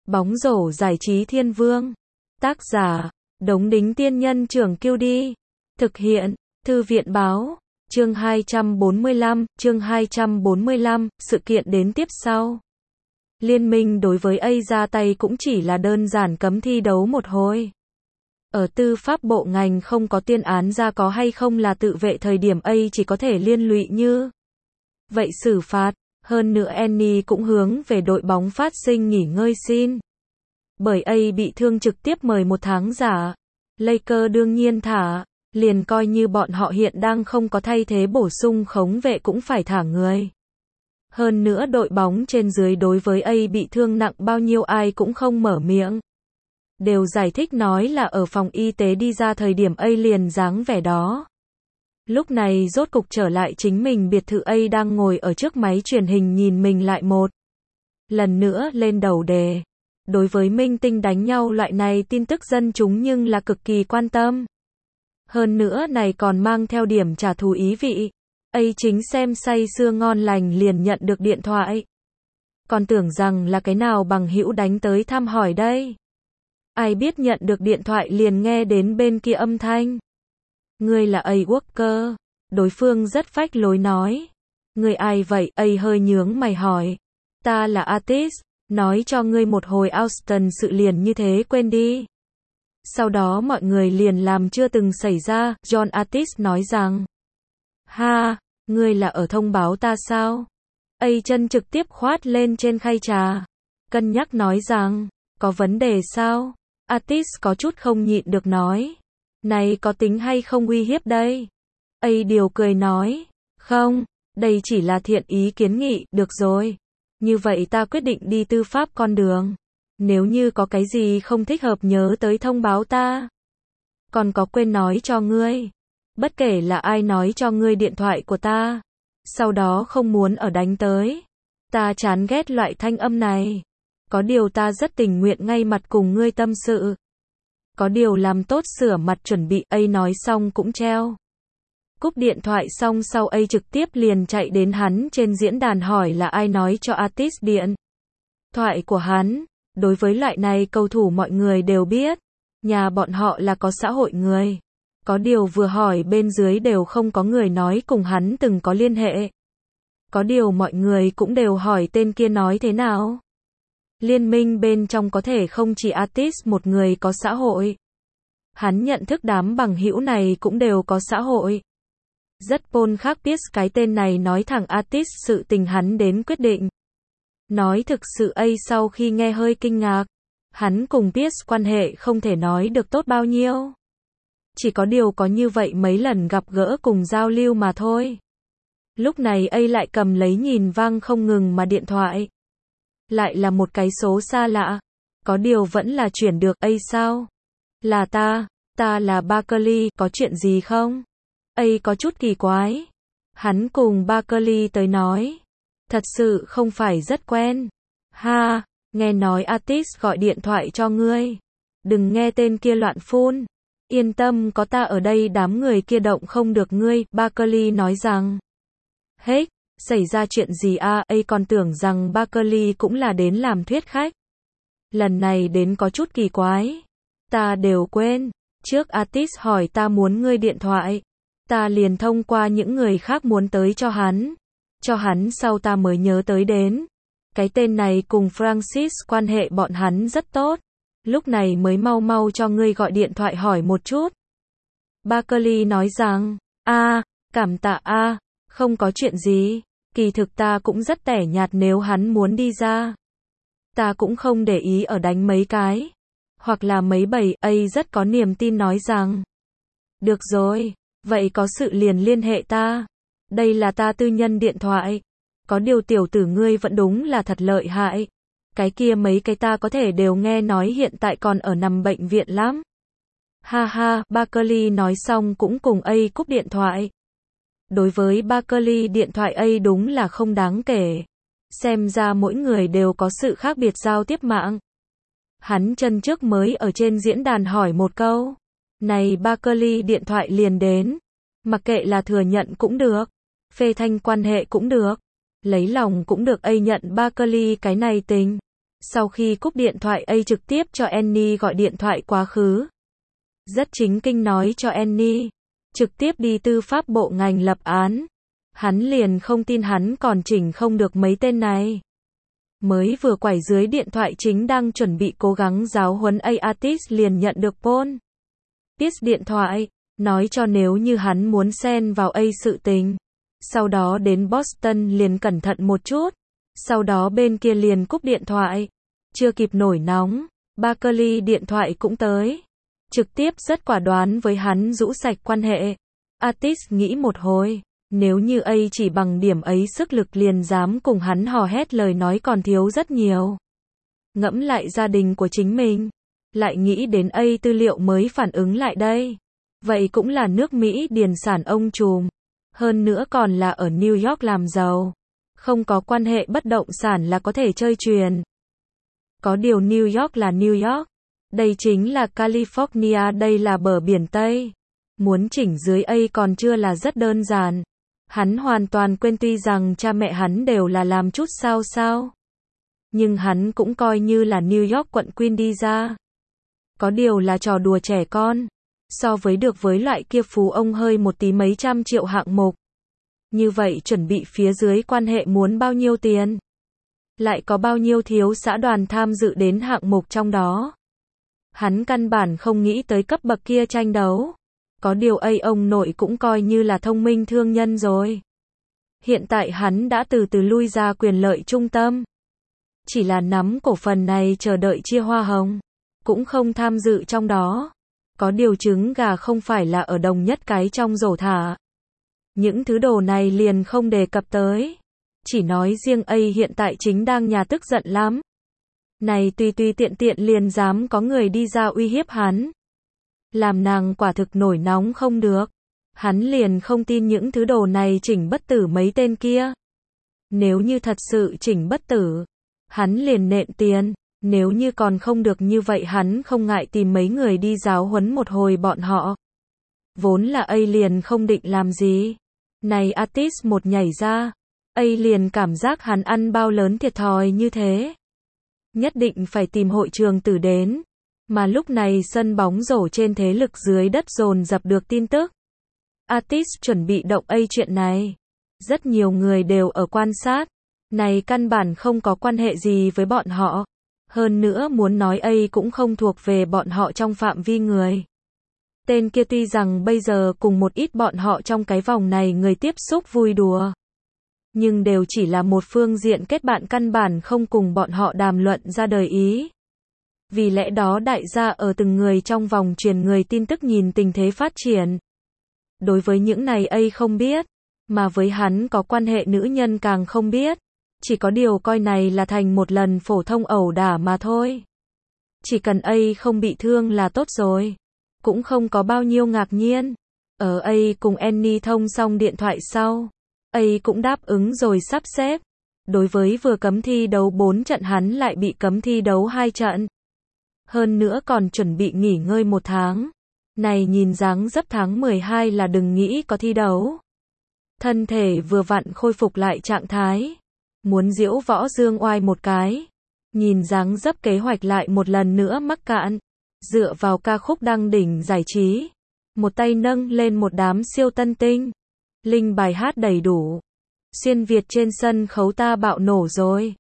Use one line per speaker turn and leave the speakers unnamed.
Bóng rổ giải trí thiên vương. Tác giả, Đống Đính Tiên Nhân Trưởng Kiêu Đi. Thực hiện, Thư viện Báo. Chương 245, sự kiện đến tiếp sau. Liên minh đối với A ra tay cũng chỉ là đơn giản cấm thi đấu một hồi. Ở tư pháp bộ ngành không có tuyên án ra có hay không là tự vệ thời điểm A chỉ có thể liên lụy như vậy xử phạt. Hơn nữa Annie cũng hướng về đội bóng phát sinh nghỉ ngơi xin. Bởi A bị thương trực tiếp mời một tháng giả. Lakers đương nhiên thả, liền coi như bọn họ hiện đang không có thay thế bổ sung khống vệ cũng phải thả người. Hơn nữa đội bóng trên dưới đối với A bị thương nặng bao nhiêu ai cũng không mở miệng. Đều giải thích nói là ở phòng y tế đi ra thời điểm A liền dáng vẻ đó. Lúc này rốt cục trở lại chính mình biệt thự A đang ngồi ở trước máy truyền hình nhìn mình lại một lần nữa lên đầu đề. Đối với minh tinh đánh nhau loại này tin tức dân chúng nhưng là cực kỳ quan tâm. Hơn nữa này còn mang theo điểm trả thù ý vị. A chính xem say sưa ngon lành liền nhận được điện thoại. Còn tưởng rằng là cái nào bằng hữu đánh tới thăm hỏi đây. Ai biết nhận được điện thoại liền nghe đến bên kia âm thanh. Ngươi là A Walker. Đối phương rất phách lối nói. Ngươi ai vậy? A hơi nhướng mày hỏi. Ta là Artis. Nói cho ngươi một hồi Austin sự liền như thế quên đi. Sau đó mọi người liền làm chưa từng xảy ra. John Artis nói rằng. Ha, ngươi là ở thông báo ta sao? A chân trực tiếp khoát lên trên khay trà. Cân nhắc nói rằng. Có vấn đề sao? Artis có chút không nhịn được nói. Này có tính hay không uy hiếp đây? A điều cười nói. Không, đây chỉ là thiện ý kiến nghị, được rồi. Như vậy ta quyết định đi tư pháp con đường. Nếu như có cái gì không thích hợp nhớ tới thông báo ta. Còn có quên nói cho ngươi. Bất kể là ai nói cho ngươi điện thoại của ta. Sau đó không muốn ở đánh tới. Ta chán ghét loại thanh âm này. Có điều ta rất tình nguyện ngay mặt cùng ngươi tâm sự. Có điều làm tốt sửa mặt chuẩn bị. A nói xong cũng treo. Cúp điện thoại xong sau A trực tiếp liền chạy đến hắn trên diễn đàn hỏi là ai nói cho Artis điện thoại của hắn. Đối với loại này cầu thủ mọi người đều biết. Nhà bọn họ là có xã hội người. Có điều vừa hỏi bên dưới đều không có người nói cùng hắn từng có liên hệ. Có điều mọi người cũng đều hỏi tên kia nói thế nào. Liên minh bên trong có thể không chỉ Artis một người có xã hội. Hắn nhận thức đám bằng hữu này cũng đều có xã hội. Rất Paul khác biết cái tên này nói thẳng Artis sự tình hắn đến quyết định. Nói thực sự A sau khi nghe hơi kinh ngạc. Hắn cùng Pierce quan hệ không thể nói được tốt bao nhiêu. Chỉ có điều có như vậy mấy lần gặp gỡ cùng giao lưu mà thôi. Lúc này A lại cầm lấy nhìn vang không ngừng mà điện thoại. Lại là một cái số xa lạ. Có điều vẫn là chuyển được. A sao? Là ta là Barkley, có chuyện gì không? A có chút kỳ quái. Hắn cùng Barkley tới nói. Thật sự không phải rất quen. Ha, nghe nói Artis gọi điện thoại cho ngươi. Đừng nghe tên kia loạn phun. Yên tâm có ta ở đây đám người kia động không được ngươi. Barkley nói rằng. Hết, xảy ra chuyện gì a? A còn tưởng rằng Barkley cũng là đến làm thuyết khách. Lần này đến có chút kỳ quái. Ta đều quên. Trước Artis hỏi ta muốn ngươi điện thoại. Ta liền thông qua những người khác muốn tới cho hắn. Cho hắn sau ta mới nhớ tới đến. Cái tên này cùng Francis quan hệ bọn hắn rất tốt. Lúc này mới mau mau cho ngươi gọi điện thoại hỏi một chút. Barkley nói rằng. Cảm tạ không có chuyện gì. Kỳ thực ta cũng rất tẻ nhạt nếu hắn muốn đi ra. Ta cũng không để ý ở đánh mấy cái. Hoặc là mấy bầy. A rất có niềm tin nói rằng. Được rồi. Vậy có sự liền liên hệ ta. Đây là ta tư nhân điện thoại. Có điều tiểu tử ngươi vẫn đúng là thật lợi hại. Cái kia mấy cái ta có thể đều nghe nói hiện tại còn ở nằm bệnh viện lắm. Ha ha, Barkley nói xong cũng cùng A cúp điện thoại. Đối với Barkley điện thoại A đúng là không đáng kể. Xem ra mỗi người đều có sự khác biệt giao tiếp mạng. Hắn chân trước mới ở trên diễn đàn hỏi một câu. Này Barkley điện thoại liền đến. Mặc kệ là thừa nhận cũng được. Phê thanh quan hệ cũng được. Lấy lòng cũng được. A nhận Barkley cái này tình. Sau khi cúp điện thoại A trực tiếp cho Annie gọi điện thoại quá khứ. Rất chính kinh nói cho Annie, trực tiếp đi tư pháp bộ ngành lập án. Hắn liền không tin hắn còn chỉnh không được mấy tên này. Mới vừa quải dưới điện thoại chính đang chuẩn bị cố gắng giáo huấn Atis liền nhận được Paul Pierce điện thoại, nói cho nếu như hắn muốn xen vào sự tình. Sau đó đến Boston liền cẩn thận một chút. Sau đó bên kia liền cúp điện thoại. Chưa kịp nổi nóng, Barkley điện thoại cũng tới. Trực tiếp rất quả đoán với hắn rũ sạch quan hệ. Atis nghĩ một hồi, nếu như chỉ bằng điểm ấy sức lực liền dám cùng hắn hò hét lời nói còn thiếu rất nhiều. Ngẫm lại gia đình của chính mình, lại nghĩ đến tư liệu mới phản ứng lại đây. Vậy cũng là nước Mỹ điền sản ông trùm. Hơn nữa còn là ở New York làm giàu. Không có quan hệ bất động sản là có thể chơi chuyền. Có điều New York là New York. Đây chính là California, đây là bờ biển Tây. Muốn chỉnh dưới còn chưa là rất đơn giản. Hắn hoàn toàn quên tuy rằng cha mẹ hắn đều là làm chút sao. Nhưng hắn cũng coi như là New York quận Queen đi ra. Có điều là trò đùa trẻ con. So với được với loại kia phú ông hơi một tí mấy trăm triệu hạng mục. Như vậy chuẩn bị phía dưới quan hệ muốn bao nhiêu tiền? Lại có bao nhiêu thiếu xã đoàn tham dự đến hạng mục trong đó? Hắn căn bản không nghĩ tới cấp bậc kia tranh đấu. Có điều ông nội cũng coi như là thông minh thương nhân rồi. Hiện tại hắn đã từ từ lui ra quyền lợi trung tâm. Chỉ là nắm cổ phần này chờ đợi chia hoa hồng. Cũng không tham dự trong đó. Có điều trứng gà không phải là ở đồng nhất cái trong rổ thả. Những thứ đồ này liền không đề cập tới. Chỉ nói riêng hiện tại chính đang nhà tức giận lắm. Này tùy tiện liền dám có người đi ra uy hiếp hắn. Làm nàng quả thực nổi nóng không được. Hắn liền không tin những thứ đồ này chỉnh bất tử mấy tên kia. Nếu như thật sự chỉnh bất tử, hắn liền nện tiền. Nếu như còn không được như vậy hắn không ngại tìm mấy người đi giáo huấn một hồi bọn họ. Vốn là liền không định làm gì. Này Atis một nhảy ra. Liền cảm giác hắn ăn bao lớn thiệt thòi như thế. Nhất định phải tìm hội trường tử đến. Mà lúc này sân bóng rổ trên thế lực dưới đất dồn dập được tin tức. Atis chuẩn bị động chuyện này. Rất nhiều người đều ở quan sát. Này căn bản không có quan hệ gì với bọn họ. Hơn nữa muốn nói cũng không thuộc về bọn họ trong phạm vi người. Tên kia tuy rằng bây giờ cùng một ít bọn họ trong cái vòng này người tiếp xúc vui đùa. Nhưng đều chỉ là một phương diện kết bạn căn bản không cùng bọn họ đàm luận ra đời ý. Vì lẽ đó đại gia ở từng người trong vòng truyền người tin tức nhìn tình thế phát triển. Đối với những này không biết, mà với hắn có quan hệ nữ nhân càng không biết. Chỉ có điều coi này là thành một lần phổ thông ẩu đả mà thôi. Chỉ cần không bị thương là tốt rồi. Cũng không có bao nhiêu ngạc nhiên. Ở cùng Annie thông xong điện thoại sau. Cũng đáp ứng rồi sắp xếp. Đối với vừa cấm thi đấu 4 trận hắn lại bị cấm thi đấu 2 trận. Hơn nữa còn chuẩn bị nghỉ ngơi 1 tháng. Này nhìn dáng dấp tháng 12 là đừng nghĩ có thi đấu. Thân thể vừa vặn khôi phục lại trạng thái. Muốn diễu võ dương oai một cái. Nhìn dáng dấp kế hoạch lại một lần nữa mắc cạn. Dựa vào ca khúc đăng đỉnh giải trí. Một tay nâng lên một đám siêu tân tinh. Linh bài hát đầy đủ. Xuyên Việt trên sân khấu ta bạo nổ rồi.